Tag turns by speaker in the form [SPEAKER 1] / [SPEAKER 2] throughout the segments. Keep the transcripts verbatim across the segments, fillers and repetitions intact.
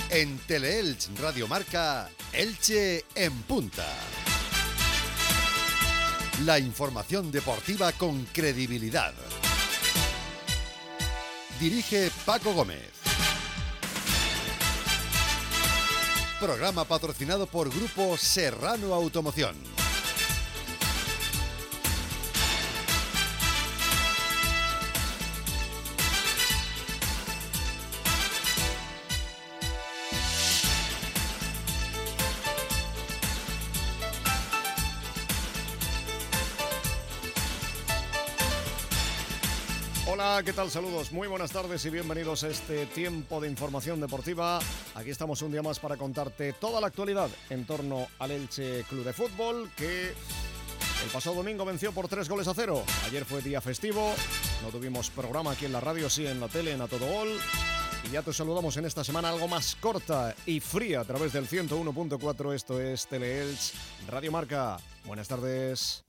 [SPEAKER 1] En Teleelch Radio Marca, Elche en punta. La información deportiva con credibilidad. Dirige Paco Gómez. Programa patrocinado por Grupo Serrano Automoción.
[SPEAKER 2] Hola, ¿qué tal? Saludos, muy buenas tardes y bienvenidos a este tiempo de información deportiva. Aquí estamos un día más para contarte toda la actualidad en torno al Elche Club de Fútbol, que el pasado domingo venció por tres goles a cero. Ayer fue día festivo, no tuvimos programa aquí en la radio, sí en la tele, en A Todo Gol. Y ya te saludamos en esta semana algo más corta y fría a través del ciento uno punto cuatro. Esto es Teleelch Radio Marca. Buenas tardes.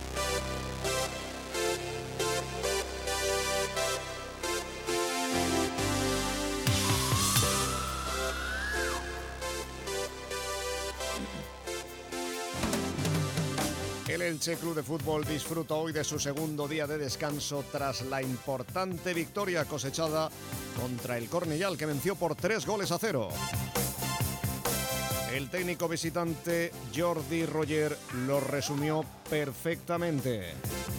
[SPEAKER 2] El Elche Club de Fútbol disfruta hoy de su segundo día de descanso tras la importante victoria cosechada contra el Cornellà, que venció por tres goles a cero. El técnico visitante Jordi Roger lo resumió perfectamente.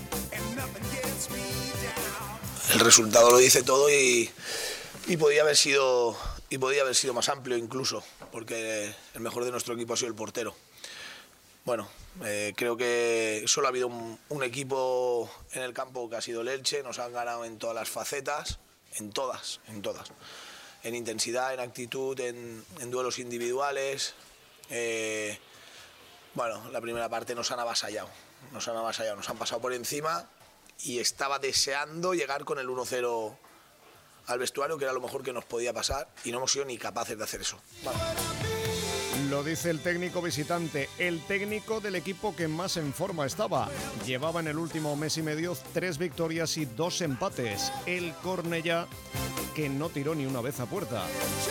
[SPEAKER 3] El resultado lo dice todo y, y podía haber sido y podía haber sido más amplio incluso, porque el mejor de nuestro equipo ha sido el portero. Bueno, eh, creo que solo ha habido un, un equipo en el campo que ha sido el Elche. Nos han ganado en todas las facetas, en todas, en todas. En intensidad, en actitud, en, en duelos individuales. Eh, bueno, la primera parte nos han avasallado, nos han avasallado, nos han pasado por encima y estaba deseando llegar con el uno cero al vestuario, que era lo mejor que nos podía pasar, y no hemos sido ni capaces de hacer eso. Vale.
[SPEAKER 2] Lo dice el técnico visitante, el técnico del equipo que más en forma estaba. Llevaba en el último mes y medio tres victorias y dos empates. El Cornellà, que no tiró ni una vez a puerta.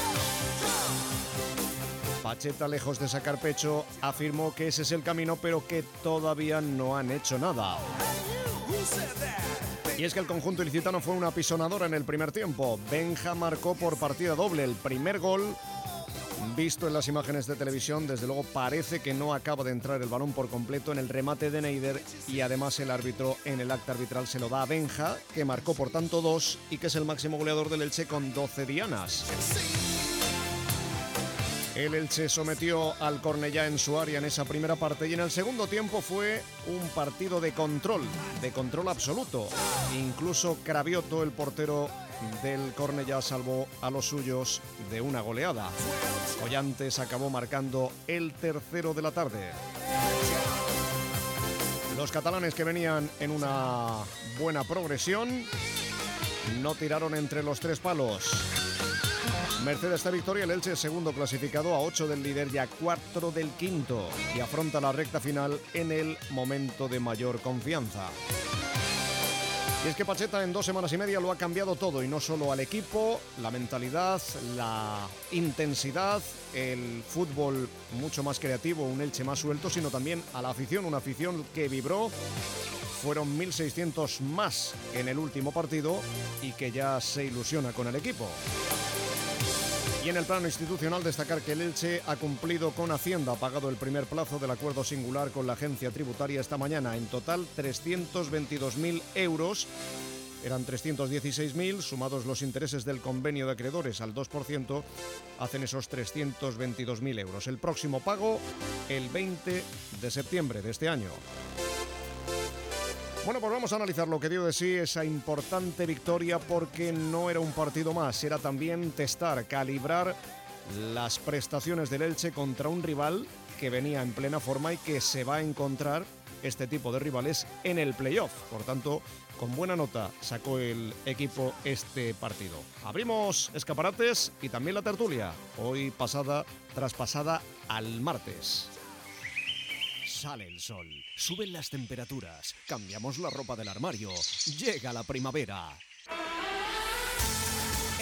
[SPEAKER 2] Pacheta, lejos de sacar pecho, afirmó que ese es el camino, pero que todavía no han hecho nada. Y es que el conjunto ilicitano fue una apisonadora en el primer tiempo. Benja marcó por partida doble el primer gol. Visto en las imágenes de televisión, desde luego parece que no acaba de entrar el balón por completo en el remate de Neider, y además el árbitro en el acta arbitral se lo da a Benja, que marcó por tanto dos y que es el máximo goleador del Elche con doce dianas. El Elche sometió al Cornellà en su área en esa primera parte, y en el segundo tiempo fue un partido de control, de control absoluto. Incluso Cravioto, el portero del Cornellà, salvó a los suyos de una goleada. Collantes acabó marcando el tercero de la tarde. Los catalanes, que venían en una buena progresión, no tiraron entre los tres palos. Merced a esta victoria, el Elche es segundo clasificado a ocho del líder y a cuatro del quinto, y afronta la recta final en el momento de mayor confianza. Y es que Pacheta en dos semanas y media lo ha cambiado todo, y no solo al equipo, la mentalidad, la intensidad, el fútbol mucho más creativo, un Elche más suelto, sino también a la afición, una afición que vibró. Fueron mil seiscientos más en el último partido y que ya se ilusiona con el equipo. Y en el plano institucional, destacar que el Elche ha cumplido con Hacienda, ha pagado el primer plazo del acuerdo singular con la agencia tributaria esta mañana. En total, trescientos veintidós mil euros. Eran trescientos dieciséis mil, sumados los intereses del convenio de acreedores al dos por ciento, hacen esos trescientos veintidós mil euros. El próximo pago, el veinte de septiembre de este año. Bueno, pues vamos a analizar lo que dio de sí esa importante victoria, porque no era un partido más, era también testar, calibrar las prestaciones del Elche contra un rival que venía en plena forma y que se va a encontrar este tipo de rivales en el playoff. Por tanto, con buena nota sacó el equipo este partido. Abrimos escaparates y también la tertulia, hoy pasada, traspasada al martes. Sale el sol, suben las temperaturas, cambiamos la ropa del armario, llega la primavera.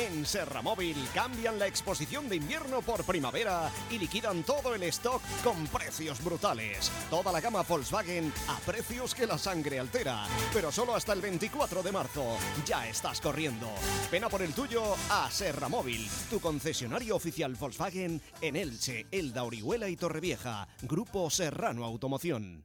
[SPEAKER 2] En Serramóvil cambian la exposición de invierno por primavera y liquidan todo el stock con precios brutales. Toda la gama Volkswagen a precios que la sangre altera. Pero solo hasta el veinticuatro de marzo. Ya estás corriendo. Ven a por el tuyo a Serramóvil, tu concesionario oficial Volkswagen en Elche, Elda, Orihuela y Torrevieja. Grupo Serrano Automoción.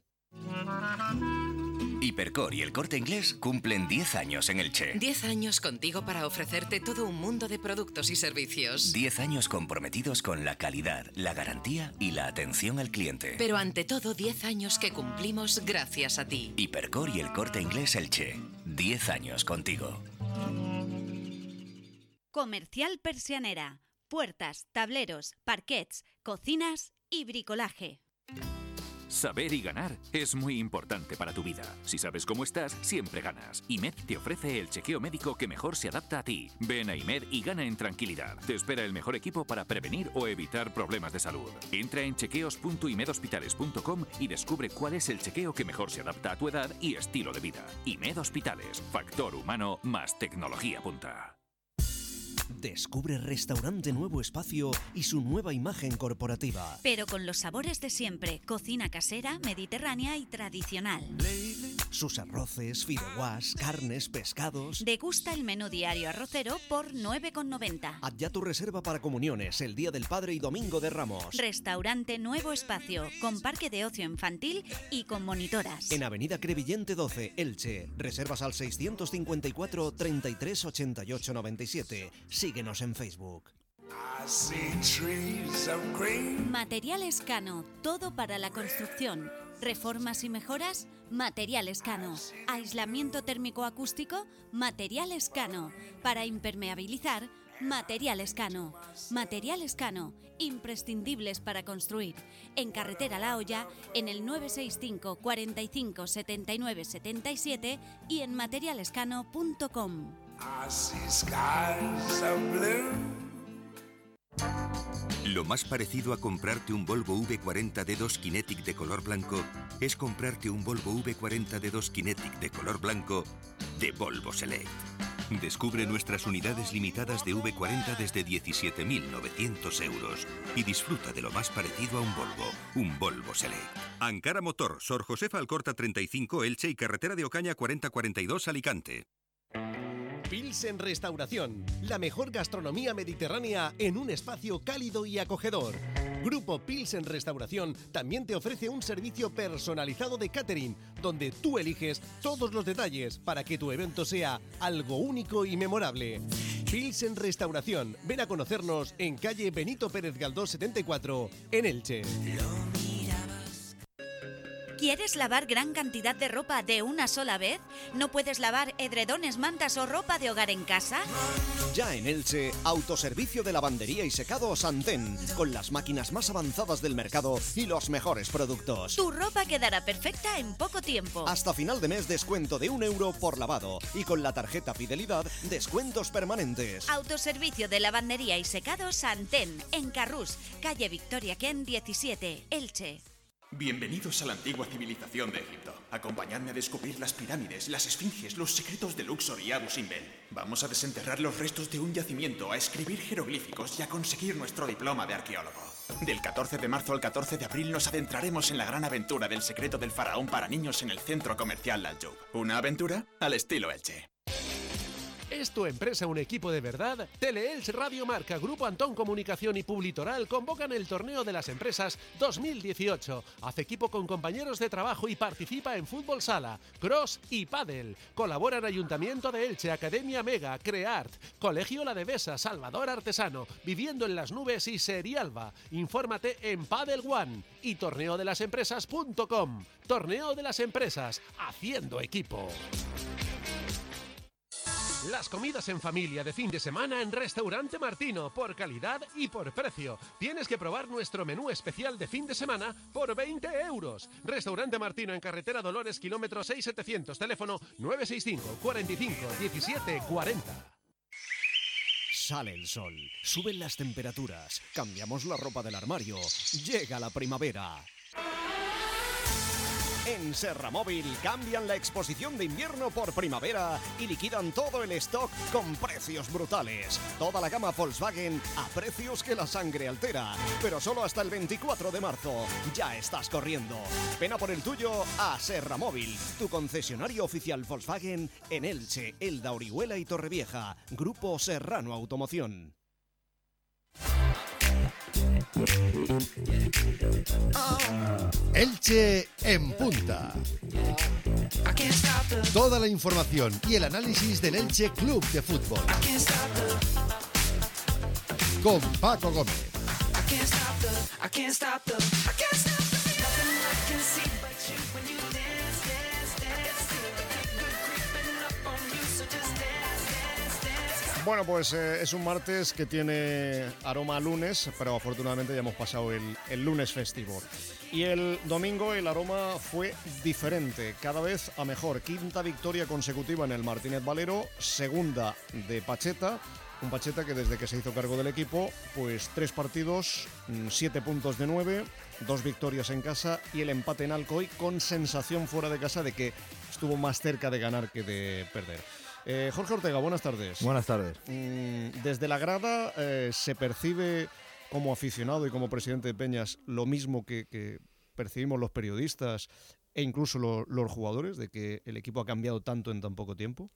[SPEAKER 4] Hipercor y El Corte Inglés cumplen diez años en Elche.
[SPEAKER 5] diez años contigo para ofrecerte todo un mundo de productos y servicios.
[SPEAKER 4] diez años comprometidos con la calidad, la garantía y la atención al cliente.
[SPEAKER 5] Pero ante todo, diez años que cumplimos gracias a ti.
[SPEAKER 4] Hipercor y El Corte Inglés Elche. diez años contigo.
[SPEAKER 6] Comercial Persianera. Puertas, tableros, parquets, cocinas y bricolaje.
[SPEAKER 7] Saber y ganar es muy importante para tu vida. Si sabes cómo estás, siempre ganas. IMED te ofrece el chequeo médico que mejor se adapta a ti. Ven a IMED y gana en tranquilidad. Te espera el mejor equipo para prevenir o evitar problemas de salud. Entra en chequeos punto imed hospitales punto com y descubre cuál es el chequeo que mejor se adapta a tu edad y estilo de vida. IMED Hospitales. Factor humano más tecnología punta.
[SPEAKER 2] Descubre Restaurante Nuevo Espacio y su nueva imagen corporativa.
[SPEAKER 6] Pero con los sabores de siempre, cocina casera, mediterránea y tradicional.
[SPEAKER 2] Sus arroces, fideuás, carnes, pescados.
[SPEAKER 6] Degusta el menú diario arrocero por nueve con noventa.
[SPEAKER 2] Haz ya tu reserva para comuniones el Día del Padre y Domingo de Ramos.
[SPEAKER 6] Restaurante Nuevo Espacio, con parque de ocio infantil y con monitoras.
[SPEAKER 2] En Avenida Crevillente doce, Elche. Reservas al seiscientos cincuenta y cuatro, treinta y tres, ochenta y ocho, noventa y siete. Síguenos en Facebook.
[SPEAKER 6] Materiales Cano, todo para la construcción. Reformas y mejoras, Materiales Cano. Aislamiento térmico acústico, Materiales Cano. Para impermeabilizar, Materiales Cano. Materiales Cano, imprescindibles para construir. En Carretera La Hoya, en el nueve seis cinco, cuarenta y cinco, setenta y nueve, setenta y siete y en materialescano punto com.
[SPEAKER 8] Lo más parecido a comprarte un Volvo V cuarenta D dos Kinetic de color blanco es comprarte un Volvo V cuarenta D dos Kinetic de color blanco de Volvo Select. Descubre nuestras unidades limitadas de V cuarenta desde diecisiete mil novecientos euros y disfruta de lo más parecido a un Volvo, un Volvo Select. Ankara Motor, Sor Josefa Alcorta treinta y cinco, Elche y Carretera de Ocaña cuarenta cuarenta y dos, Alicante.
[SPEAKER 9] Pilsen Restauración, la mejor gastronomía mediterránea en un espacio cálido y acogedor. Grupo Pilsen Restauración también te ofrece un servicio personalizado de catering, donde tú eliges todos los detalles para que tu evento sea algo único y memorable. Pilsen Restauración, ven a conocernos en calle Benito Pérez Galdós setenta y cuatro, en Elche.
[SPEAKER 6] ¿Quieres lavar gran cantidad de ropa de una sola vez? ¿No puedes lavar edredones, mantas o ropa de hogar en casa?
[SPEAKER 2] Ya en Elche, autoservicio de lavandería y secado Santén, con las máquinas más avanzadas del mercado y los mejores productos.
[SPEAKER 6] Tu ropa quedará perfecta en poco tiempo.
[SPEAKER 2] Hasta final de mes descuento de un euro por lavado y con la tarjeta Fidelidad descuentos permanentes.
[SPEAKER 6] Autoservicio de lavandería y secado Santén, en Carrús, calle Victoria Ken diecisiete, Elche.
[SPEAKER 10] Bienvenidos a la antigua civilización de Egipto. Acompañadme a descubrir las pirámides, las esfinges, los secretos de Luxor y Abu Simbel. Vamos a desenterrar los restos de un yacimiento, a escribir jeroglíficos y a conseguir nuestro diploma de arqueólogo. Del catorce de marzo al catorce de abril nos adentraremos en la gran aventura del secreto del faraón para niños en el centro comercial Laljoub. Una aventura al estilo Elche.
[SPEAKER 9] ¿Es tu empresa un equipo de verdad? Teleelch Radio Marca, Grupo Antón Comunicación y Publitoral convocan el Torneo de las Empresas dos mil dieciocho. Haz equipo con compañeros de trabajo y participa en fútbol sala, cross y pádel. Colaboran Ayuntamiento de Elche, Academia Mega, Creart, Colegio La Devesa, Salvador Artesano, Viviendo en las Nubes y Serialba. Infórmate en Padel One y torneo de las empresas punto com. Torneo de las Empresas, haciendo equipo. Las comidas en familia de fin de semana en Restaurante Martino, por calidad y por precio. Tienes que probar nuestro menú especial de fin de semana por veinte euros. Restaurante Martino en Carretera Dolores, kilómetro seis setecientos, teléfono nueve seis cinco, cuarenta y cinco, diecisiete cuarenta.
[SPEAKER 2] Sale el sol, suben las temperaturas, cambiamos la ropa del armario, llega la primavera. En Serramóvil cambian la exposición de invierno por primavera y liquidan todo el stock con precios brutales. Toda la gama Volkswagen a precios que la sangre altera, pero solo hasta el veinticuatro de marzo. Ya estás corriendo. Ven a por el tuyo a Serramóvil, tu concesionario oficial Volkswagen en Elche, Elda, Orihuela y Torrevieja. Grupo Serrano Automoción.
[SPEAKER 1] Elche en punta. Toda la información y el análisis del Elche Club de Fútbol. Con Paco Gómez.
[SPEAKER 2] Bueno, pues eh, es un martes que tiene aroma a lunes, pero afortunadamente ya hemos pasado el, el lunes festivo. Y el domingo el aroma fue diferente, cada vez a mejor. Quinta victoria consecutiva en el Martínez Valero, segunda de Pacheta. Un Pacheta que desde que se hizo cargo del equipo, pues tres partidos, siete puntos de nueve, dos victorias en casa y el empate en Alcoy, con sensación fuera de casa de que estuvo más cerca de ganar que de perder. Eh, Jorge Ortega, buenas tardes.
[SPEAKER 11] Buenas tardes.
[SPEAKER 2] Mm, desde la grada eh, se percibe como aficionado y como presidente de Peñas lo mismo que, que percibimos los periodistas e incluso lo, los jugadores, de que el equipo ha cambiado tanto en tan poco tiempo.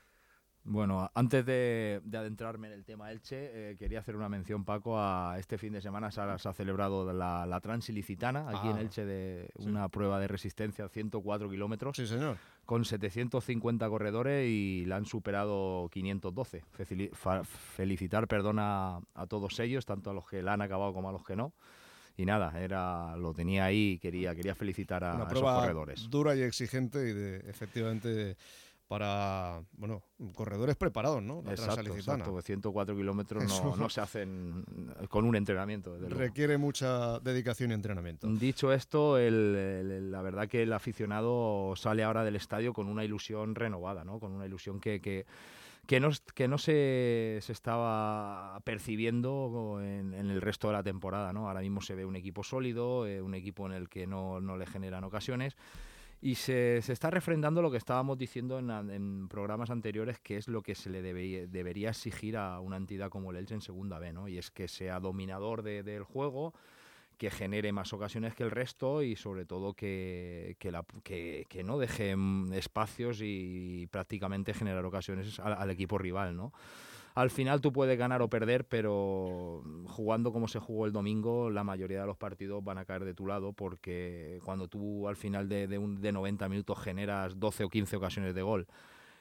[SPEAKER 11] Bueno, antes de, de adentrarme en el tema Elche, eh, quería hacer una mención, Paco, a este fin de semana se ha, se ha celebrado la, la Transilicitana, aquí ah, en Elche, de sí. una prueba de resistencia, ciento cuatro kilómetros.
[SPEAKER 2] Sí, señor.
[SPEAKER 11] Con setecientos cincuenta corredores y la han superado quinientos doce. Felicitar, perdona, a todos ellos, tanto a los que la han acabado como a los que no. Y nada, era lo tenía ahí y quería, quería felicitar a,
[SPEAKER 2] una
[SPEAKER 11] a
[SPEAKER 2] prueba
[SPEAKER 11] esos corredores.
[SPEAKER 2] Dura y exigente y de, efectivamente... para, bueno, corredores preparados, ¿no? La
[SPEAKER 11] exacto, exacto, ciento cuatro kilómetros no, no se hacen con un entrenamiento. Desde
[SPEAKER 2] requiere
[SPEAKER 11] luego.
[SPEAKER 2] mucha dedicación y entrenamiento.
[SPEAKER 11] Dicho esto, el, el, la verdad que el aficionado sale ahora del estadio con una ilusión renovada, ¿no? Con una ilusión que... que que no, que no se, se estaba percibiendo en, en el resto de la temporada, ¿no? Ahora mismo se ve un equipo sólido, eh, un equipo en el que no, no le generan ocasiones. Y se, se está refrendando lo que estábamos diciendo en, en programas anteriores, que es lo que se le debe, debería exigir a una entidad como el Elche en segunda B, ¿no? Y es que sea dominador de, del juego, que genere más ocasiones que el resto y sobre todo que, que, la, que, que no deje espacios y prácticamente generar ocasiones al, al equipo rival, ¿no? Al final tú puedes ganar o perder, pero jugando como se jugó el domingo, la mayoría de los partidos van a caer de tu lado, porque cuando tú al final de, de, un, de noventa minutos generas doce o quince ocasiones de gol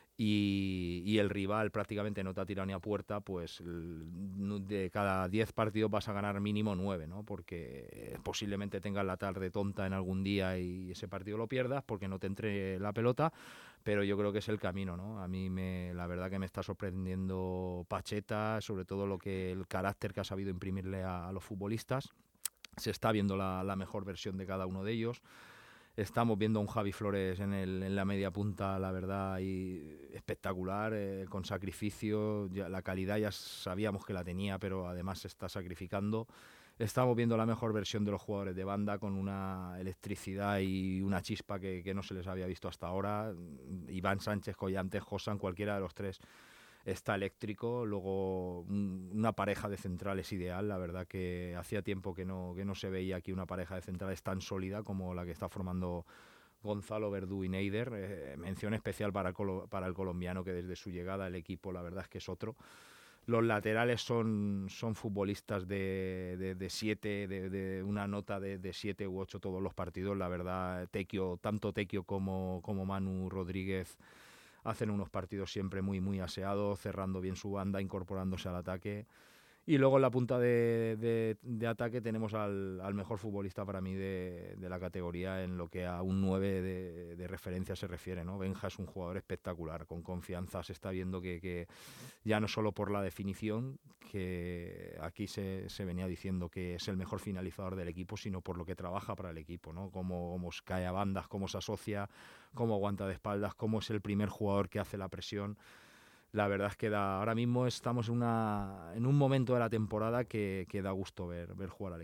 [SPEAKER 11] y, y el rival prácticamente no te ha tirado ni a puerta, pues de cada diez partidos vas a ganar mínimo nueve, ¿no? Porque posiblemente tengas la tarde tonta en algún día y ese partido lo pierdas porque no te entre la pelota. Pero yo creo que es el camino, ¿no? A mí me, la verdad que me está sorprendiendo Pacheta, sobre todo lo que el carácter que ha sabido imprimirle a, a los futbolistas. Se está viendo la, la mejor versión de cada uno de ellos. Estamos viendo a un Javi Flores en, el, en la media punta, la verdad, y espectacular, eh, con sacrificio. Ya, la calidad ya sabíamos que la tenía, pero además se está sacrificando. Estamos viendo la mejor versión de los jugadores de banda, con una electricidad y una chispa que, que no se les había visto hasta ahora. Iván Sánchez, Collantes, Josan, cualquiera de los tres está eléctrico. Luego una pareja de centrales ideal. La verdad que hacía tiempo que no, que no se veía aquí una pareja de centrales tan sólida como la que está formando Gonzalo Verdú y Neider. Eh, mención especial para el, para el colombiano, que desde su llegada al equipo la verdad es que es otro. Los laterales son, son futbolistas de, de, de siete, de, de una nota de, de siete u ocho todos los partidos. La verdad, Tequio, tanto Tequio como, como Manu Rodríguez hacen unos partidos siempre muy, muy aseados, cerrando bien su banda, incorporándose al ataque. Y luego en la punta de, de, de ataque tenemos al, al mejor futbolista para mí de, de la categoría en lo que a un nueve de, de referencia se refiere, ¿no? Benja es un jugador espectacular, con confianza. Se está viendo que, que ya no solo por la definición, que aquí se, se venía diciendo que es el mejor finalizador del equipo, sino por lo que trabaja para el equipo, ¿no? Cómo, cómo cae a bandas, cómo se asocia, cómo aguanta de espaldas, cómo es el primer jugador que hace la presión. La verdad es que da, ahora mismo estamos en, una, en un momento de la temporada que, que da gusto ver, ver jugar al equipo.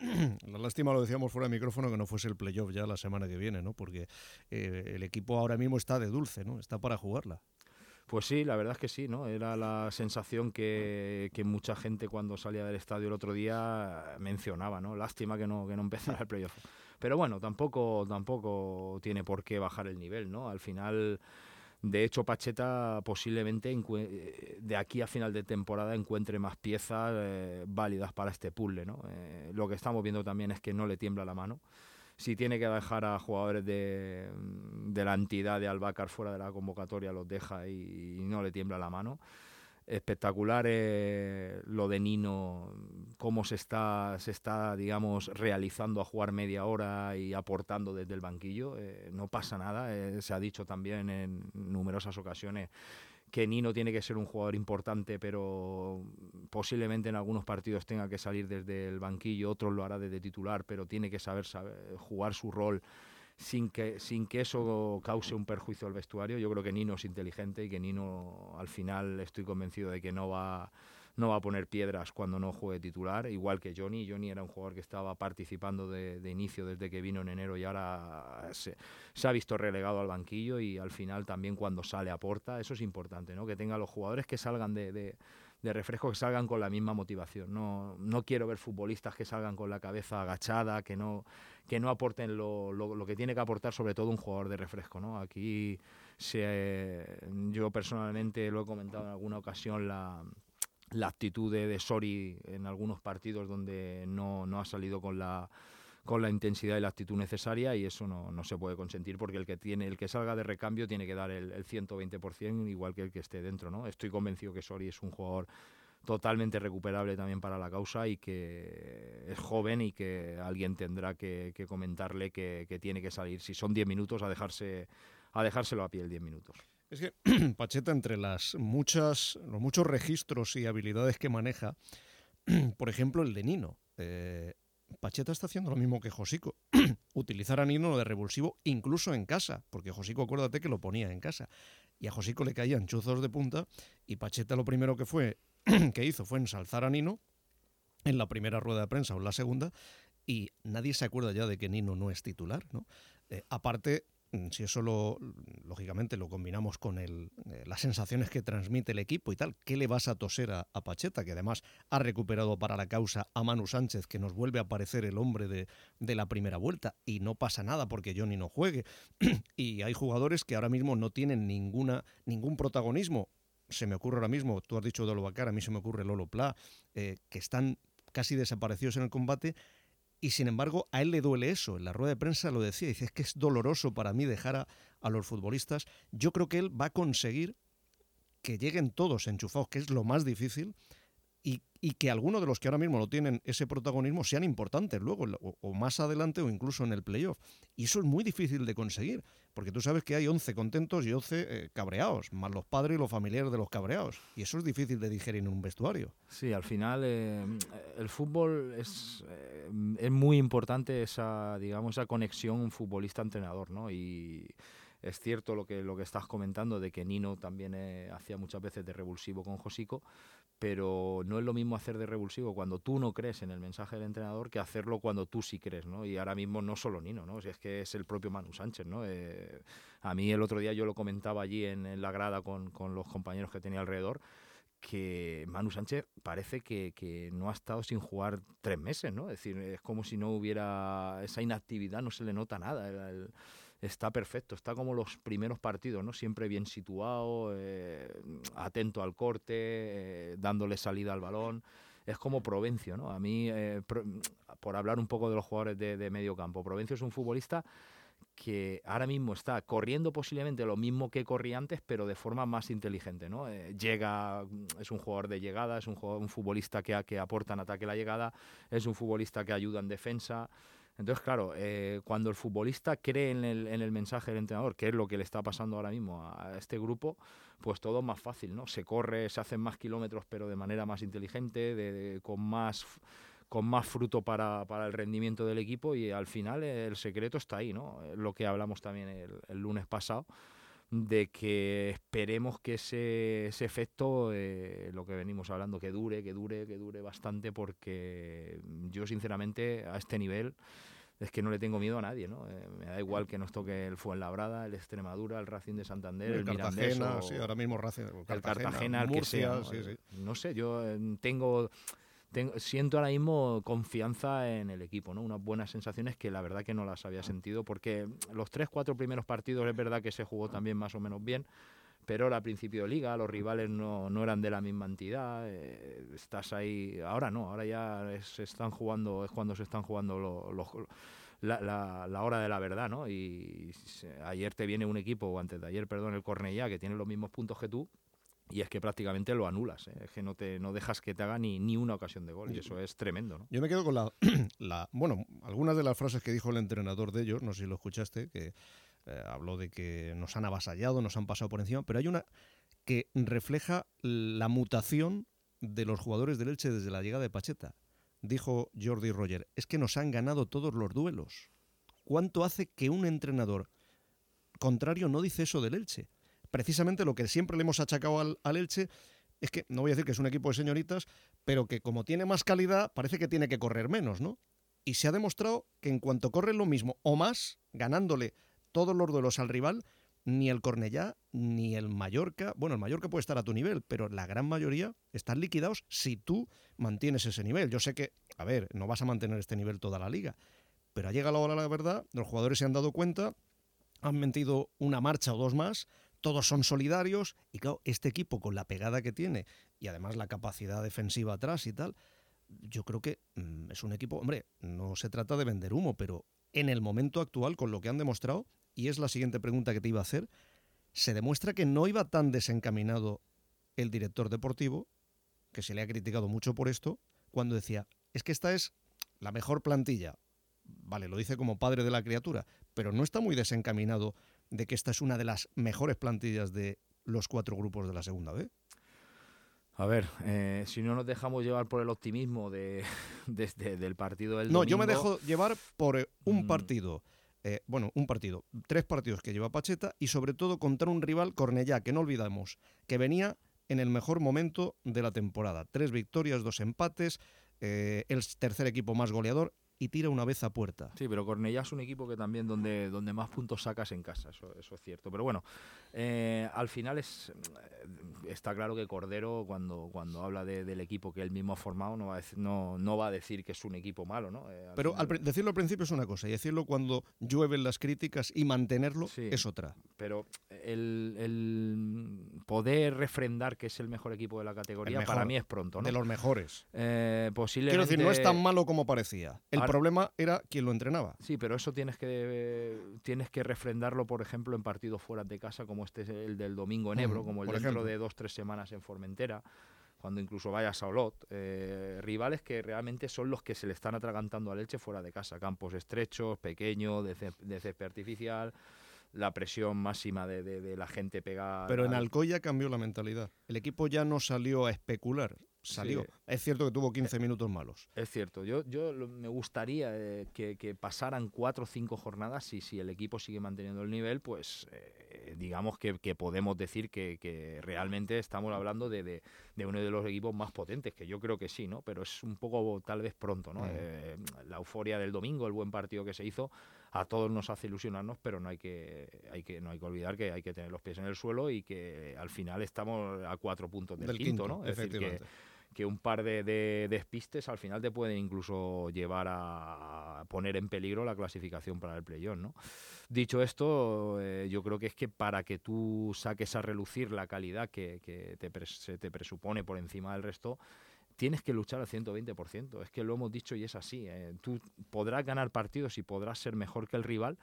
[SPEAKER 2] La lástima, lo decíamos fuera de micrófono, que no fuese el playoff ya la semana que viene, ¿no? Porque eh, el equipo ahora mismo está de dulce, ¿no? Está para jugarla.
[SPEAKER 11] Pues sí, la verdad es que sí, ¿no? Era la sensación que, que mucha gente cuando salía del estadio el otro día mencionaba, ¿no? Lástima que no, que no empezara el playoff. Pero bueno, tampoco, tampoco tiene por qué bajar el nivel, ¿no? Al final, de hecho, Pacheta posiblemente de aquí a final de temporada encuentre más piezas eh, válidas para este puzzle, ¿no? Eh, lo que estamos viendo también es que no le tiembla la mano. Si tiene que dejar a jugadores de, de la entidad de Albácar fuera de la convocatoria, los deja y, y no le tiembla la mano. Espectacular eh, lo de Nino, cómo se está, se está, digamos, realizando a jugar media hora y aportando desde el banquillo. Eh, no pasa nada, eh, se ha dicho también en numerosas ocasiones que Nino tiene que ser un jugador importante, pero posiblemente en algunos partidos tenga que salir desde el banquillo, otros lo hará desde titular, pero tiene que saber, saber jugar su rol sin que, sin que eso cause un perjuicio al vestuario. Yo creo que Nino es inteligente y que Nino, al final, estoy convencido de que no va, no va a poner piedras cuando no juegue titular, igual que Johnny. Johnny era un jugador que estaba participando de, de inicio desde que vino en enero y ahora se, se ha visto relegado al banquillo, y al final también cuando sale aporta. Eso es importante, ¿no? Que tenga los jugadores que salgan de... de de refresco, que salgan con la misma motivación. No, no quiero ver futbolistas que salgan con la cabeza agachada, que no, que no aporten lo, lo, lo que tiene que aportar sobre todo un jugador de refresco, ¿no? Aquí se, yo personalmente lo he comentado en alguna ocasión, la, la actitud de, de Sori en algunos partidos donde no, no ha salido con la con la intensidad y la actitud necesaria, y eso no, no se puede consentir, porque el que tiene el que salga de recambio tiene que dar el, el ciento veinte por ciento, igual que el que esté dentro, ¿no? Estoy convencido que Sori es un jugador totalmente recuperable también para la causa, y que es joven y que alguien tendrá que, que comentarle que, que tiene que salir, si son diez minutos, a dejarse a dejárselo a pie el diez minutos.
[SPEAKER 2] Es que Pacheta, entre las muchas los muchos registros y habilidades que maneja, por ejemplo el de Nino, eh, Pacheta está haciendo lo mismo que Josico, utilizar a Nino de revulsivo incluso en casa, porque Josico, acuérdate que lo ponía en casa, y a Josico le caían chuzos de punta, y Pacheta lo primero que fue que hizo fue ensalzar a Nino en la primera rueda de prensa o en la segunda, y nadie se acuerda ya de que Nino no es titular, ¿no? Eh, aparte, si eso lo, lógicamente lo combinamos con el, eh, las sensaciones que transmite el equipo y tal, ¿qué le vas a toser a, a Pacheta? Que además ha recuperado para la causa a Manu Sánchez, que nos vuelve a parecer el hombre de, de la primera vuelta, y no pasa nada porque Johnny no juegue. Y hay jugadores que ahora mismo no tienen ninguna, ningún protagonismo. Se me ocurre ahora mismo, tú has dicho Dolo Bacar, a mí se me ocurre Lolo Pla, eh, que están casi desaparecidos en el combate. Y sin embargo, a él le duele eso. En la rueda de prensa lo decía, dice, es que es doloroso para mí dejar a, a los futbolistas. Yo creo que él va a conseguir que lleguen todos enchufados, que es lo más difícil, y, y que algunos de los que ahora mismo no tienen ese protagonismo sean importantes luego, o, o más adelante, o incluso en el playoff. Y eso es muy difícil de conseguir, porque tú sabes que hay once contentos y once eh, cabreados, más los padres y los familiares de los cabreados. Y eso es difícil de digerir en un vestuario.
[SPEAKER 11] Sí, al final eh, el fútbol es, eh, es muy importante esa, digamos, esa conexión futbolista-entrenador, ¿no? Y es cierto lo que, lo que estás comentando, de que Nino también eh, hacía muchas veces de revulsivo con Josico, pero no es lo mismo hacer de revulsivo cuando tú no crees en el mensaje del entrenador que hacerlo cuando tú sí crees, ¿no? Y ahora mismo no solo Nino, ¿no? Si es que es el propio Manu Sánchez, ¿no? Eh, a mí el otro día yo lo comentaba allí en, en la grada con, con los compañeros que tenía alrededor, que Manu Sánchez parece que, que no ha estado sin jugar tres meses, ¿no? Es decir, es como si no hubiera esa inactividad, no se le nota nada. El, el, está perfecto, está como los primeros partidos, ¿no? Siempre bien situado, eh, atento al corte, eh, dándole salida al balón. Es como Provencio, ¿no? A mí, eh, pro, por hablar un poco de los jugadores de, de medio campo, Provencio es un futbolista que ahora mismo está corriendo posiblemente lo mismo que corría antes, pero de forma más inteligente, ¿no? Eh, llega, es un jugador de llegada, es un, jugador, un futbolista que, que aporta en ataque la llegada, es un futbolista que ayuda en defensa. Entonces, claro, eh, cuando el futbolista cree en el, en el mensaje del entrenador, que es lo que le está pasando ahora mismo a este grupo, pues todo es más fácil, ¿no? Se corre, se hacen más kilómetros, pero de manera más inteligente, de, de, con más... con más fruto para, para el rendimiento del equipo, y al final el secreto está ahí, ¿no? Lo que hablamos también el, el lunes pasado, de que esperemos que ese, ese efecto, eh, lo que venimos hablando, que dure, que dure, que dure bastante, porque yo sinceramente a este nivel es que no le tengo miedo a nadie, ¿no? Eh, me da igual que nos toque el Fuenlabrada, el Extremadura, el Racing de Santander, el, el Mirandés,
[SPEAKER 2] Cartagena,
[SPEAKER 11] o,
[SPEAKER 2] sí, ahora mismo Racing, Cartagena,
[SPEAKER 11] el Cartagena, el
[SPEAKER 2] Murcia,
[SPEAKER 11] que sea, ¿no?
[SPEAKER 2] Sí, sí.
[SPEAKER 11] No sé, yo tengo... Tengo, siento ahora mismo confianza en el equipo, ¿no? Unas buenas sensaciones que la verdad que no las había sentido, porque los tres, cuatro primeros partidos es verdad que se jugó también más o menos bien, pero era a principio de liga, los rivales no, no eran de la misma entidad, eh, estás ahí, ahora no, ahora ya se están jugando, es cuando se están jugando los... los La, la, la hora de la verdad, ¿no? Y, y ayer te viene un equipo, o antes de ayer, perdón, el Cornellá, que tiene los mismos puntos que tú, y es que prácticamente lo anulas, ¿eh? Es que no te no dejas que te haga ni, ni una ocasión de gol, y eso es tremendo, ¿no?
[SPEAKER 2] Yo me quedo con la, la... Bueno, algunas de las frases que dijo el entrenador de ellos, no sé si lo escuchaste, que eh, habló de que nos han avasallado, nos han pasado por encima, pero hay una que refleja la mutación de los jugadores del Elche desde la llegada de Pacheta. Dijo Jordi Roger, es que nos han ganado todos los duelos. ¿Cuánto hace que un entrenador contrario no dice eso del Elche? Precisamente lo que siempre le hemos achacado al, al Elche es que, no voy a decir que es un equipo de señoritas, pero que como tiene más calidad, parece que tiene que correr menos, ¿no? Y se ha demostrado que en cuanto corre lo mismo o más, ganándole todos los duelos al rival, ni el Cornellá, ni el Mallorca, bueno, el Mallorca puede estar a tu nivel, pero la gran mayoría están liquidados si tú mantienes ese nivel. Yo sé que, a ver, no vas a mantener este nivel toda la liga, pero ha llegado la hora de la verdad, los jugadores se han dado cuenta, han metido una marcha o dos más, todos son solidarios, y claro, este equipo con la pegada que tiene, y además la capacidad defensiva atrás y tal, yo creo que mmm, es un equipo, hombre, no se trata de vender humo, pero en el momento actual, con lo que han demostrado, y es la siguiente pregunta que te iba a hacer, se demuestra que no iba tan desencaminado el director deportivo, que se le ha criticado mucho por esto, cuando decía, es que esta es la mejor plantilla. Vale, lo dice como padre de la criatura, pero no está muy desencaminado de que esta es una de las mejores plantillas de los cuatro grupos de la segunda B.
[SPEAKER 11] A ver, eh, si no nos dejamos llevar por el optimismo de, de, de, del partido del
[SPEAKER 2] no,
[SPEAKER 11] domingo...
[SPEAKER 2] No, yo me dejo llevar por un partido... Eh, bueno, un partido, tres partidos que lleva Pacheta y sobre todo contra un rival, Cornellá, que no olvidamos, que venía en el mejor momento de la temporada. Tres victorias, dos empates, eh, el tercer equipo más goleador y tira una vez a puerta.
[SPEAKER 11] Sí, pero Cornellá es un equipo que también donde, donde más puntos sacas en casa, eso, eso es cierto. Pero bueno, eh, al final es está claro que Cordero, cuando, cuando habla de, del equipo que él mismo ha formado, no va a decir, no, no va a decir que es un equipo malo, ¿no? Eh, al
[SPEAKER 2] pero
[SPEAKER 11] final...
[SPEAKER 2] al, decirlo al principio es una cosa, y decirlo cuando llueven las críticas y mantenerlo sí, es otra.
[SPEAKER 11] Pero el, el poder refrendar que es el mejor equipo de la categoría, mejor, para mí es pronto, ¿no?
[SPEAKER 2] De los mejores.
[SPEAKER 11] Eh, posiblemente...
[SPEAKER 2] Quiero decir, no es tan malo como parecía. El Ahora... problema era quien lo entrenaba.
[SPEAKER 11] Sí, pero eso tienes que tienes que refrendarlo, por ejemplo, en partidos fuera de casa, como este es el del domingo en Ebro, mm, como el dentro ejemplo. de dos, tres semanas en Formentera, cuando incluso vayas a Olot. Eh, rivales que realmente son los que se le están atragantando al Elche fuera de casa. Campos estrechos, pequeños, de, ce- de césped artificial, la presión máxima de, de, de la gente pegada.
[SPEAKER 2] Pero en Alcoya cambió la mentalidad. El equipo ya no salió a especular. Salió. Sí. Es cierto que tuvo quince minutos malos.
[SPEAKER 11] Es cierto. Yo, yo me gustaría eh, que, que pasaran cuatro o cinco jornadas y si el equipo sigue manteniendo el nivel, pues eh, digamos que, que podemos decir que, que realmente estamos hablando de, de, de uno de los equipos más potentes, que yo creo que sí, ¿no? Pero es un poco tal vez pronto, ¿no? Mm. Eh, la euforia del domingo, el buen partido que se hizo, a todos nos hace ilusionarnos, pero no hay que, hay que, no hay que olvidar que hay que tener los pies en el suelo y que al final estamos a cuatro puntos del,
[SPEAKER 2] del
[SPEAKER 11] quinto,
[SPEAKER 2] quinto,
[SPEAKER 11] ¿no? Es decir, que que un par de, de despistes al final te pueden incluso llevar a, a poner en peligro la clasificación para el play-off, ¿no? Dicho esto, eh, yo creo que es que para que tú saques a relucir la calidad que, que te pres- se te presupone por encima del resto, tienes que luchar al ciento veinte por ciento. Es que lo hemos dicho y es así. Eh. Tú podrás ganar partidos y podrás ser mejor que el rival,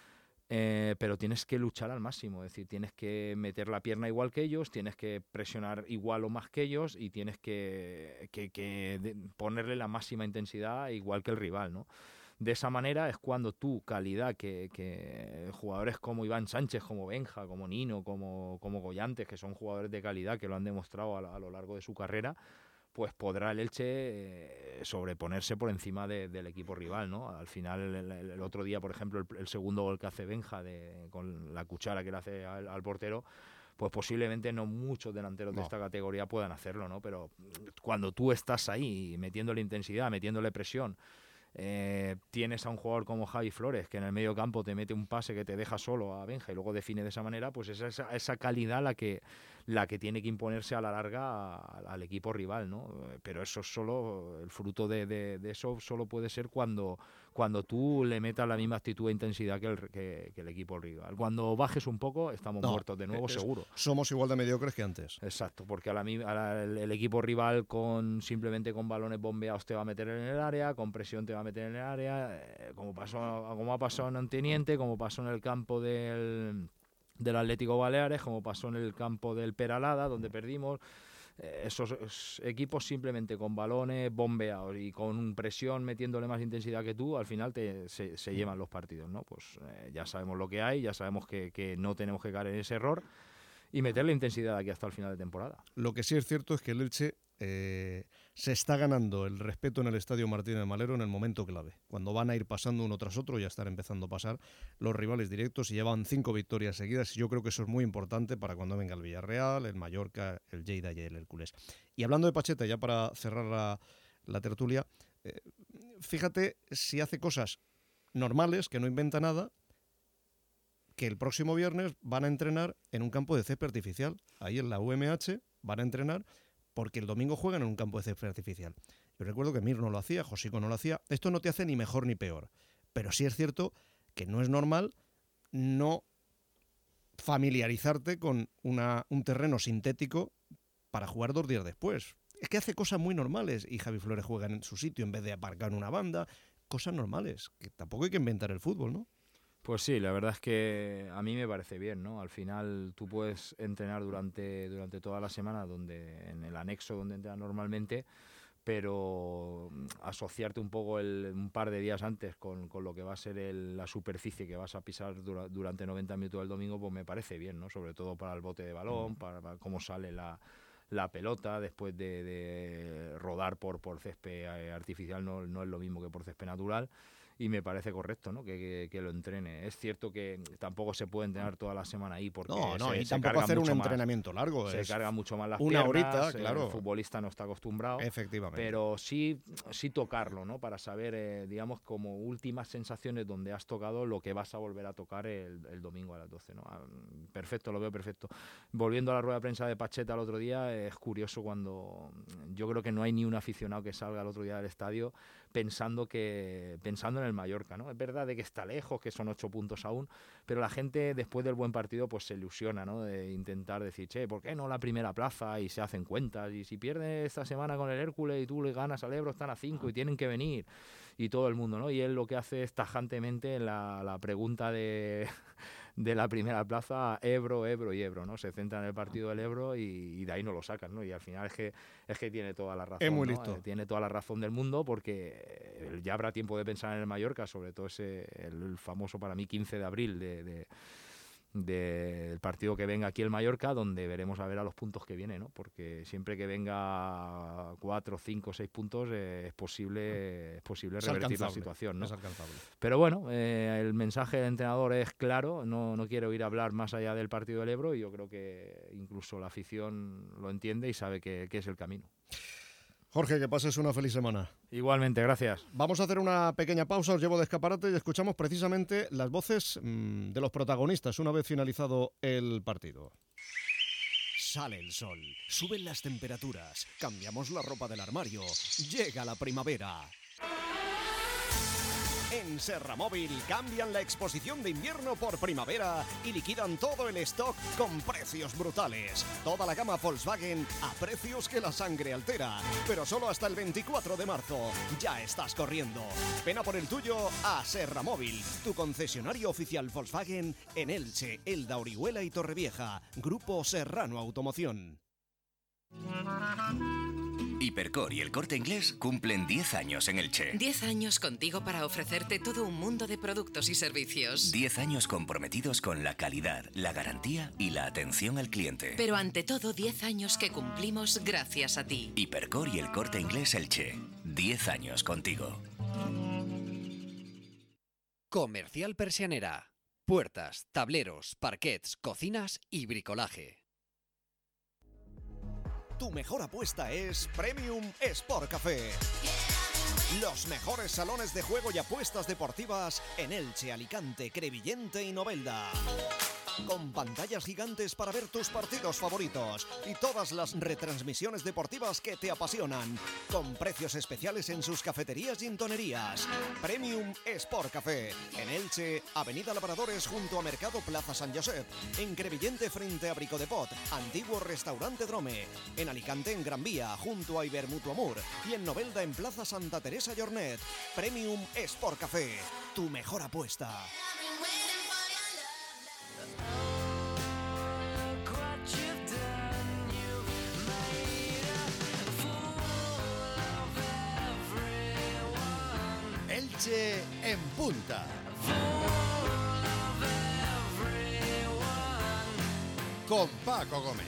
[SPEAKER 11] Eh, pero tienes que luchar al máximo, es decir, tienes que meter la pierna igual que ellos, tienes que presionar igual o más que ellos y tienes que, que, que de, ponerle la máxima intensidad igual que el rival, ¿no? De esa manera es cuando tu calidad, que, que jugadores como Iván Sánchez, como Benja, como Nino, como, como Goyantes, que son jugadores de calidad que lo han demostrado a, a lo largo de su carrera, pues podrá el Elche eh, sobreponerse por encima de, del equipo rival, ¿no? Al final, el, el, el otro día, por ejemplo, el, el segundo gol que hace Benja de, con la cuchara que le hace al, al portero, pues posiblemente no muchos delanteros no. de esta categoría puedan hacerlo, ¿no? Pero cuando tú estás ahí metiéndole intensidad, metiéndole presión, Eh, tienes a un jugador como Javi Flores que en el medio campo te mete un pase que te deja solo a Benja y luego define de esa manera, pues es esa, esa calidad la que, la que tiene que imponerse a la larga a, al equipo rival, ¿no? Pero eso solo, el fruto de, de, de eso solo puede ser cuando, cuando tú le metas la misma actitud e intensidad que el, que, que el equipo rival. Cuando bajes un poco estamos no, muertos de nuevo, es, seguro.
[SPEAKER 2] Somos igual de mediocres que antes.
[SPEAKER 11] Exacto, porque a la, a la, el, el equipo rival con simplemente con balones bombeados te va a meter en el área, con presión te va a meter en el área, eh, como pasó, como ha pasado en Anteniente, como pasó en el campo del, del Atlético Baleares, como pasó en el campo del Peralada, donde perdimos. Eh, esos, esos equipos simplemente con balones bombeados y con presión metiéndole más intensidad que tú, al final te, se, se llevan los partidos, ¿no? Pues eh, ya sabemos lo que hay, ya sabemos que, que no tenemos que caer en ese error y meterle intensidad aquí hasta el final de temporada.
[SPEAKER 2] Lo que sí es cierto es que el Elche eh, se está ganando el respeto en el Estadio Martínez Valero en el momento clave, cuando van a ir pasando uno tras otro, ya están empezando a pasar los rivales directos y llevan cinco victorias seguidas, y yo creo que eso es muy importante para cuando venga el Villarreal, el Mallorca, el Lleida y el Hércules. Y hablando de Pacheta, ya para cerrar la, la tertulia, eh, fíjate si hace cosas normales, que no inventa nada, que el próximo viernes van a entrenar en un campo de césped artificial, ahí en la U M H van a entrenar, porque el domingo juegan en un campo de césped artificial. Yo recuerdo que Mir no lo hacía, Josico no lo hacía. Esto no te hace ni mejor ni peor, pero sí es cierto que no es normal no familiarizarte con una, un terreno sintético para jugar dos días después. Es que hace cosas muy normales, y Javi Flores juega en su sitio en vez de aparcar en una banda. Cosas normales, que tampoco hay que inventar el fútbol, ¿no?
[SPEAKER 11] Pues sí, la verdad es que a mí me parece bien, ¿no? Al final tú puedes entrenar durante, durante toda la semana donde, en el anexo donde entrenas normalmente, pero asociarte un poco el, un par de días antes con, con lo que va a ser el, la superficie que vas a pisar dura, durante noventa minutos del domingo, pues me parece bien, ¿no? Sobre todo para el bote de balón, para, para cómo sale la, la pelota después de, de rodar por, por césped artificial, no, no es lo mismo que por césped natural. Y me parece correcto, ¿no? Que, que, que lo entrene. Es cierto que tampoco se puede entrenar toda la semana ahí porque
[SPEAKER 2] no, no,
[SPEAKER 11] se,
[SPEAKER 2] y
[SPEAKER 11] se
[SPEAKER 2] tampoco
[SPEAKER 11] carga
[SPEAKER 2] hacer un
[SPEAKER 11] mucho
[SPEAKER 2] entrenamiento
[SPEAKER 11] más,
[SPEAKER 2] largo.
[SPEAKER 11] Se
[SPEAKER 2] es
[SPEAKER 11] carga mucho más las
[SPEAKER 2] una
[SPEAKER 11] piernas,
[SPEAKER 2] horita, claro.
[SPEAKER 11] El futbolista no está acostumbrado.
[SPEAKER 2] Efectivamente.
[SPEAKER 11] Pero sí, sí tocarlo, ¿no? Para saber, eh, digamos, como últimas sensaciones donde has tocado lo que vas a volver a tocar el, el domingo a las doce, ¿no? Perfecto, lo veo perfecto. Volviendo a la rueda de prensa de Pacheta el otro día, es curioso cuando yo creo que no hay ni un aficionado que salga el otro día del estadio pensando que pensando en el Mallorca, ¿no? Es verdad de que está lejos, que son ocho puntos aún, pero la gente después del buen partido pues se ilusiona, ¿no? De intentar decir, che, ¿por qué no la primera plaza? Y se hacen cuentas, y si pierdes esta semana con el Hércules y tú le ganas al Ebro, están a cinco y tienen que venir, y todo el mundo, ¿no? Y él lo que hace es tajantemente en la, la pregunta de, de la primera plaza, Ebro, Ebro y Ebro, ¿no? Se centra en el partido del Ebro y, y de ahí no lo sacan, ¿no? Y al final es que, es que tiene toda la razón,
[SPEAKER 2] es muy
[SPEAKER 11] ¿no?
[SPEAKER 2] listo.
[SPEAKER 11] Eh, tiene toda la razón del mundo, porque ya habrá tiempo de pensar en el Mallorca, sobre todo ese el famoso para mí quince de abril de, de del partido que venga aquí el Mallorca, donde veremos a ver a los puntos que viene, ¿no? Porque siempre que venga cuatro, cinco, seis puntos eh, es posible es posible
[SPEAKER 2] es
[SPEAKER 11] revertir la situación, ¿no?
[SPEAKER 2] Es alcanzable.
[SPEAKER 11] Pero bueno, eh, el mensaje del entrenador es claro, no, no quiero ir a hablar más allá del partido del Ebro, y yo creo que incluso la afición lo entiende y sabe que, que es el camino.
[SPEAKER 2] Jorge, que pases una feliz semana.
[SPEAKER 11] Igualmente, gracias.
[SPEAKER 2] Vamos a hacer una pequeña pausa, os llevo de escaparate y escuchamos precisamente las voces mmm, de los protagonistas una vez finalizado el partido.
[SPEAKER 12] Sale el sol, suben las temperaturas, cambiamos la ropa del armario, llega la primavera. En Serramóvil cambian la exposición de invierno por primavera y liquidan todo el stock con precios brutales. Toda la gama Volkswagen a precios que la sangre altera, pero solo hasta el veinticuatro de marzo. Ya estás corriendo. Ven a por el tuyo a Serramóvil, tu concesionario oficial Volkswagen en Elche, Elda, Orihuela y Torrevieja. Grupo Serrano Automoción.
[SPEAKER 4] Hipercor y El Corte Inglés cumplen diez años en Elche.
[SPEAKER 5] diez años contigo para ofrecerte todo un mundo de productos y servicios.
[SPEAKER 4] diez años comprometidos con la calidad, la garantía y la atención al cliente.
[SPEAKER 5] Pero ante todo, diez años que cumplimos gracias a ti.
[SPEAKER 4] Hipercor y El Corte Inglés Elche. diez años contigo.
[SPEAKER 13] Comercial Persianera. Puertas, tableros, parquets, cocinas y bricolaje.
[SPEAKER 12] Tu mejor apuesta es Premium Sport Café. Los mejores salones de juego y apuestas deportivas en Elche, Alicante, Crevillente y Novelda. Con pantallas gigantes para ver tus partidos favoritos y todas las retransmisiones deportivas que te apasionan. Con precios especiales en sus cafeterías y intonerías. Premium Sport Café. En Elche, Avenida Labradores junto a Mercado Plaza San Josep. En Crevillente frente a Brico de Pot, antiguo restaurante Drome. En Alicante en Gran Vía junto a Ibermutuo Amur. Y en Novelda en Plaza Santa Teresa Jornet. Premium Sport Café. Tu mejor apuesta.
[SPEAKER 1] Elche en punta. Con Paco Gómez.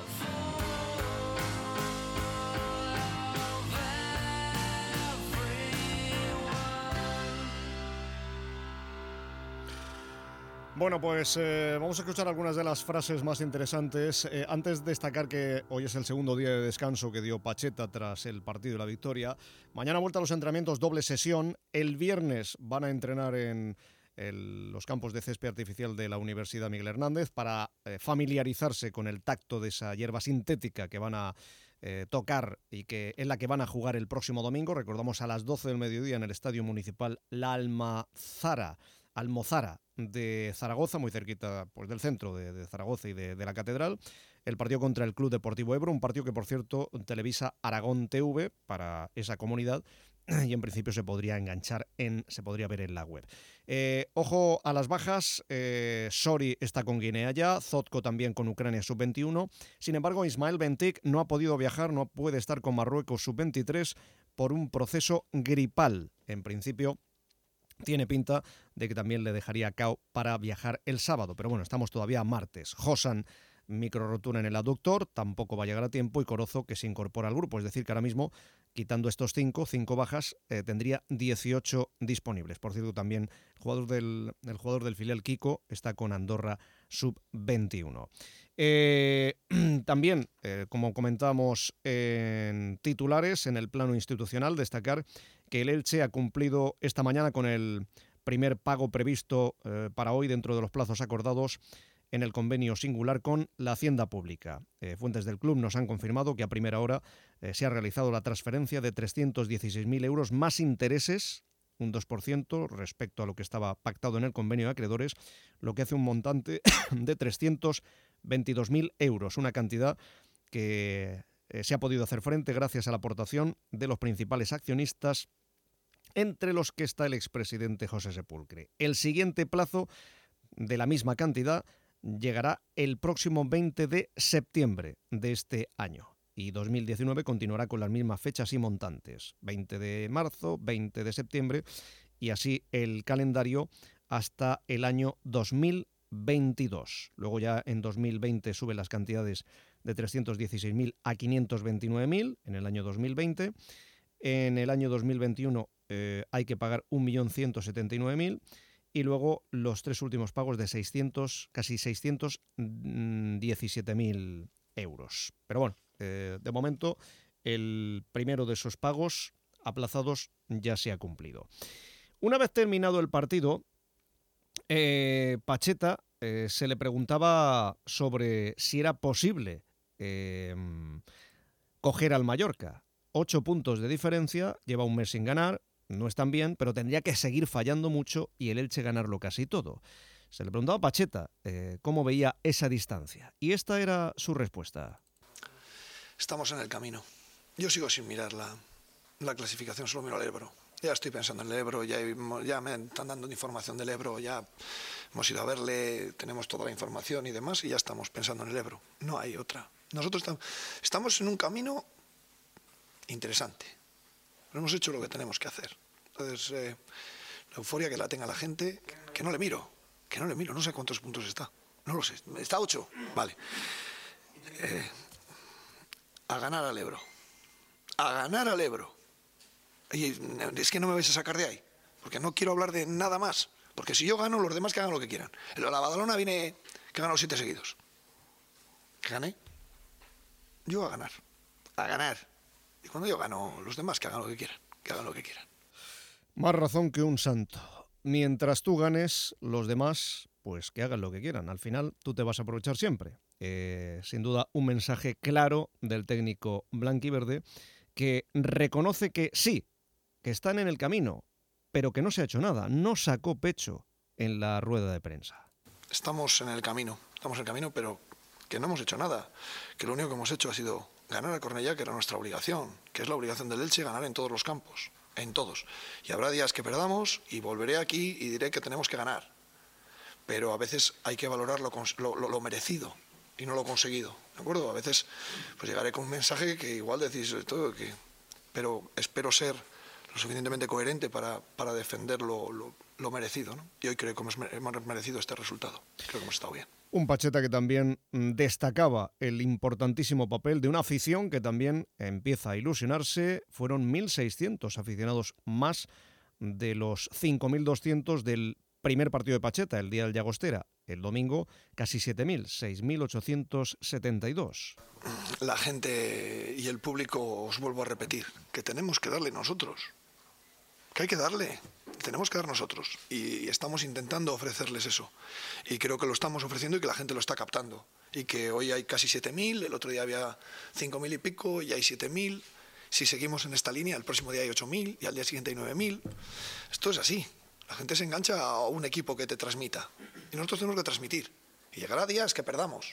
[SPEAKER 2] Bueno, pues eh, vamos a escuchar algunas de las frases más interesantes. Eh, antes de destacar que hoy es el segundo día de descanso que dio Pacheta tras el partido y la victoria. Mañana vuelta a los entrenamientos, doble sesión. El viernes van a entrenar en el, los campos de césped artificial de la Universidad Miguel Hernández para eh, familiarizarse con el tacto de esa hierba sintética que van a eh, tocar y que es la que van a jugar el próximo domingo. Recordamos a las doce del mediodía en el Estadio Municipal La Almazara. Almozara de Zaragoza, muy cerquita pues, del centro de, de Zaragoza y de, de la Catedral, el partido contra el Club Deportivo Ebro, un partido que por cierto televisa Aragón T V para esa comunidad y en principio se podría enganchar, en, se podría ver en la web. Eh, ojo a las bajas, eh, Sori está con Guinea ya, Zotko también con Ucrania sub veintiuno, sin embargo Ismael Bentic no ha podido viajar, no puede estar con Marruecos sub veintitrés por un proceso gripal, en principio tiene pinta de que también le dejaría K O para viajar el sábado. Pero bueno, estamos todavía a martes. Josan, microrotura en el aductor, tampoco va a llegar a tiempo. Y Corozo, que se incorpora al grupo. Es decir, que ahora mismo, quitando estos cinco, cinco bajas, eh, tendría dieciocho disponibles. Por cierto, también el jugador del, el jugador del filial Kiko está con Andorra sub veintiuno. Eh, también, eh, como comentábamos en titulares, en el plano institucional, destacar que el Elche ha cumplido esta mañana con el primer pago previsto eh, para hoy dentro de los plazos acordados en el convenio singular con la Hacienda Pública. Eh, fuentes del club nos han confirmado que a primera hora eh, se ha realizado la transferencia de trescientos dieciséis mil euros más intereses, un dos por ciento respecto a lo que estaba pactado en el convenio de acreedores, lo que hace un montante de trescientos veintidós mil euros, una cantidad que eh, se ha podido hacer frente gracias a la aportación de los principales accionistas, entre los que está el expresidente José Sepulcre. El siguiente plazo de la misma cantidad llegará el próximo veinte de septiembre de este año y dos mil diecinueve continuará con las mismas fechas y montantes, veinte de marzo, veinte de septiembre y así el calendario hasta el año dos mil veintidós. Luego ya en dos mil veinte suben las cantidades de trescientos dieciséis mil a quinientos veintinueve mil en el año dos mil veinte. En el año dos mil veintiuno eh, hay que pagar un millón ciento setenta y nueve mil y luego los tres últimos pagos de seiscientos, casi seiscientos diecisiete mil euros. Pero bueno, eh, de momento el primero de esos pagos aplazados ya se ha cumplido. Una vez terminado el partido, eh, Pacheta eh, se le preguntaba sobre si era posible eh, coger al Mallorca. Ocho puntos de diferencia, lleva un mes sin ganar, no están bien, pero tendría que seguir fallando mucho y el Elche ganarlo casi todo. Se le preguntaba a Pacheta eh, cómo veía esa distancia y esta era su respuesta.
[SPEAKER 3] Estamos en el camino. Yo sigo sin mirar la, la clasificación, solo miro al Ebro. Ya estoy pensando en el Ebro, ya, ya me están dando información del Ebro, ya hemos ido a verle, tenemos toda la información y demás y ya estamos pensando en el Ebro. No hay otra. Nosotros estamos en un camino interesante. Pero hemos hecho lo que tenemos que hacer. Entonces, eh, la euforia que la tenga la gente, que no le miro, que no le miro, no sé cuántos puntos está. No lo sé. ¿Está a ocho? Vale. Eh, a ganar al Ebro. A ganar al Ebro. Y es que no me vais a sacar de ahí. Porque no quiero hablar de nada más. Porque si yo gano, los demás que hagan lo que quieran. La Badalona viene que ganó siete seguidos. ¿Que gané? Yo a ganar. A ganar. Y cuando yo gano, los demás que hagan lo que quieran. Que hagan lo que quieran.
[SPEAKER 2] Más razón que un santo. Mientras tú ganes, los demás, pues que hagan lo que quieran. Al final, tú te vas a aprovechar siempre. Eh, sin duda, un mensaje claro del técnico blanquiverde que reconoce que sí, que están en el camino, pero que no se ha hecho nada. No sacó pecho en la rueda de prensa.
[SPEAKER 3] Estamos en el camino. Estamos en el camino, pero que no hemos hecho nada. Que lo único que hemos hecho ha sido ganar a Cornellá, que era nuestra obligación, que es la obligación del Elche, ganar en todos los campos, en todos. Y habrá días que perdamos y volveré aquí y diré que tenemos que ganar. Pero a veces hay que valorar lo, lo, lo merecido y no lo conseguido, ¿de acuerdo? A veces pues llegaré con un mensaje que igual decís todo, que, pero espero ser lo suficientemente coherente para, para defender lo, lo, lo merecido, ¿no? Y hoy creo que hemos merecido este resultado. Creo que hemos estado bien.
[SPEAKER 2] Un Pacheta que también destacaba el importantísimo papel de una afición que también empieza a ilusionarse. Fueron mil seiscientos aficionados más de los cinco mil doscientos del primer partido de Pacheta, el día del Llagostera. El domingo, casi siete mil, seis mil ochocientos setenta y dos.
[SPEAKER 3] La gente y el público, os vuelvo a repetir, que tenemos que darle nosotros. Que hay que darle. Tenemos que dar nosotros. Y estamos intentando ofrecerles eso. Y creo que lo estamos ofreciendo y que la gente lo está captando. Y que hoy hay casi siete mil, el otro día había cinco mil y pico, y hay siete mil. Si seguimos en esta línea, el próximo día hay ocho mil y al día siguiente hay nueve mil. Esto es así. La gente se engancha a un equipo que te transmita. Y nosotros tenemos que transmitir. Y llegará días que perdamos.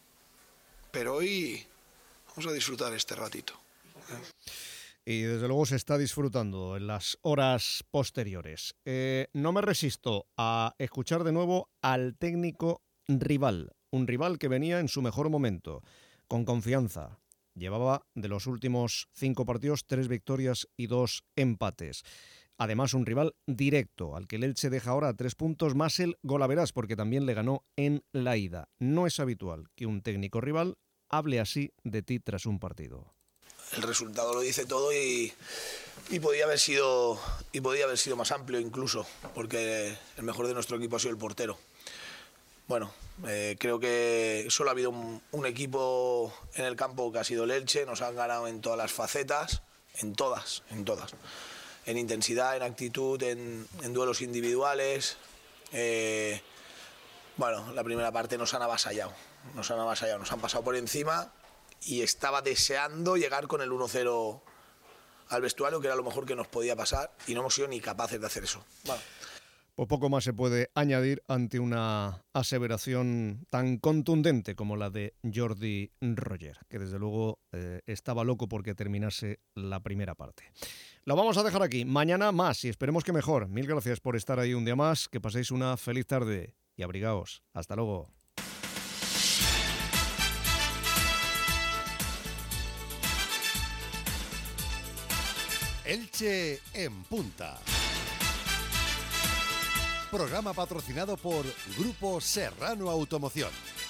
[SPEAKER 3] Pero hoy vamos a disfrutar este ratito. ¿Eh?
[SPEAKER 2] Y desde luego se está disfrutando en las horas posteriores. Eh, no me resisto a escuchar de nuevo al técnico rival. Un rival que venía en su mejor momento, con confianza. Llevaba de los últimos cinco partidos tres victorias y dos empates. Además, un rival directo, al que el Elche deja ahora tres puntos más el golaverás, porque también le ganó en la ida. No es habitual que un técnico rival hable así de ti tras un partido.
[SPEAKER 3] El resultado lo dice todo y, y podía haber sido y podía haber sido más amplio incluso, porque el mejor de nuestro equipo ha sido el portero. Bueno, eh, creo que solo ha habido un, un equipo en el campo que ha sido el Elche. Nos han ganado en todas las facetas, en todas, en todas. En intensidad, en actitud, en, en duelos individuales. Eh, bueno, la primera parte nos han avasallado, nos han avasallado, nos han pasado por encima. Y estaba deseando llegar con el uno cero al vestuario, que era lo mejor que nos podía pasar, y no hemos sido ni capaces de hacer eso. Bueno.
[SPEAKER 2] Pues poco más se puede añadir ante una aseveración tan contundente como la de Jordi Roger, que desde luego eh, estaba loco porque terminase la primera parte. Lo vamos a dejar aquí. Mañana más y esperemos que mejor. Mil gracias por estar ahí un día más. Que paséis una feliz tarde y abrigaos. Hasta luego.
[SPEAKER 1] Elche en Punta. Programa patrocinado por Grupo Serrano Automoción.